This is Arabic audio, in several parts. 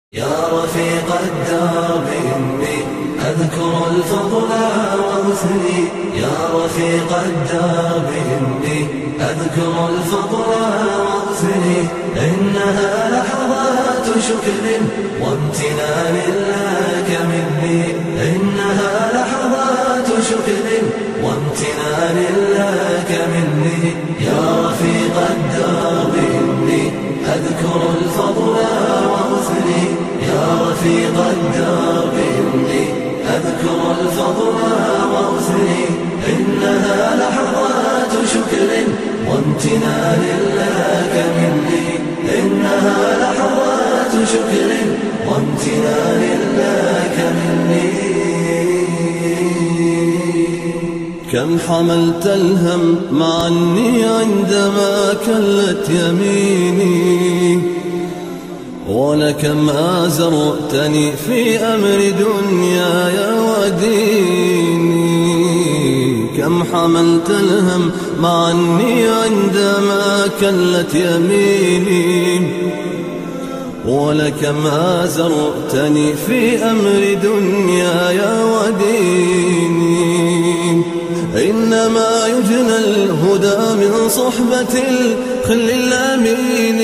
يا رفيق الدرب إني أذكر الفضل وأثني، يا رفيق الدرب إني أذكر الفضل وأثني، إنها لحظات شكر وامتنان لك مني، إنها لحظات شكر وامتنان لك مني. يا رفيق الدرب إني أذكر الفضل وأثني، يا رفيق الدرب إني أذكر الفضل وأثني، إنها لحظات شكر وامتنان لك مني، إنها لحظات شكر وامتنان لك مني. كم حملت الهم معني عندما كلت يميني، ولكم آزرتني في أمر دنياي وديني. كم حملت الهم معني عندما كلت يميني، ولكم آزرتني في أمر دنياي وديني. إنما يجنى الهدى من صحبة الخل الأمين،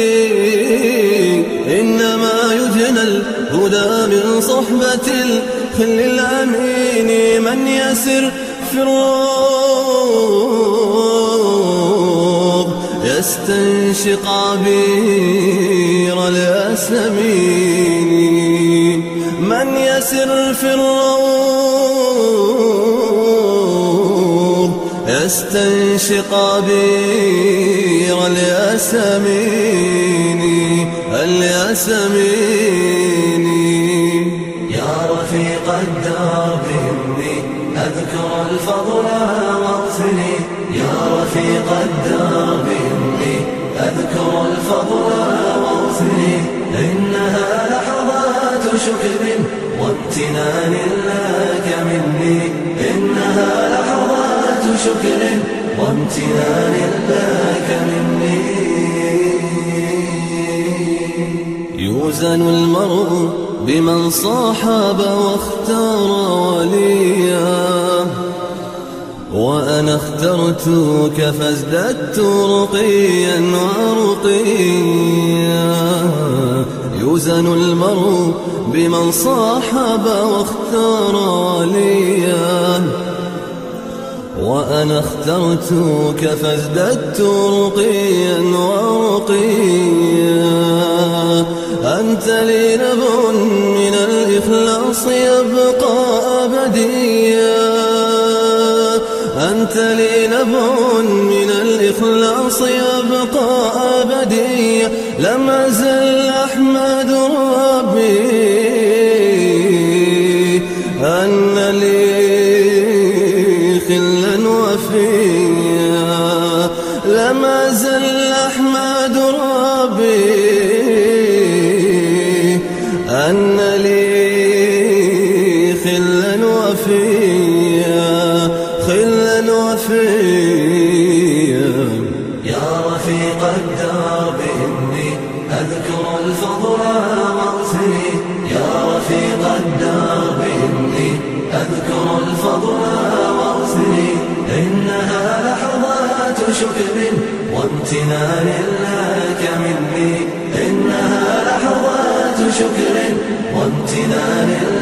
إنما يجنى الهدى من صحبة الخل الأمين. من يسر في الروض يستنشق عبير الياسمين، من يسر في الروض يستنشق عبير الياسمين الياسمين. يا رفيق الدرب إني أذكر الفضل وأثني، يا رفيق الدرب إني أذكر الفضل وأثني، إنها لحظات شكر وامتنان لك مني، إنها لحظات شكر وامتنان لك مني. يوزن المرء بمن صاحب واختار وليا، وأنا اخترتك فازددت رقيا ورقيا. يوزن المرء بمن صاحب واختار وليا، وأنا اخترتك فازددت رقيا ورقيا. أنت لي نبع من الإخلاص يبقى أبديا، أنت لي نبع من الإخلاص يبقى أبديا. لم أزل أحمد ربي أن لي خلا وفيا، لم أزل أحمد ربي أن لي خلا وفيا خلا وفيا. يا رفيق الدرب إني أذكر الفضل وأثني، يا رفيق الدرب إني أذكر الفضل وأثني، إنها لحظات شكر وامتنان لك مني، إنها لحظات شكر وامتنان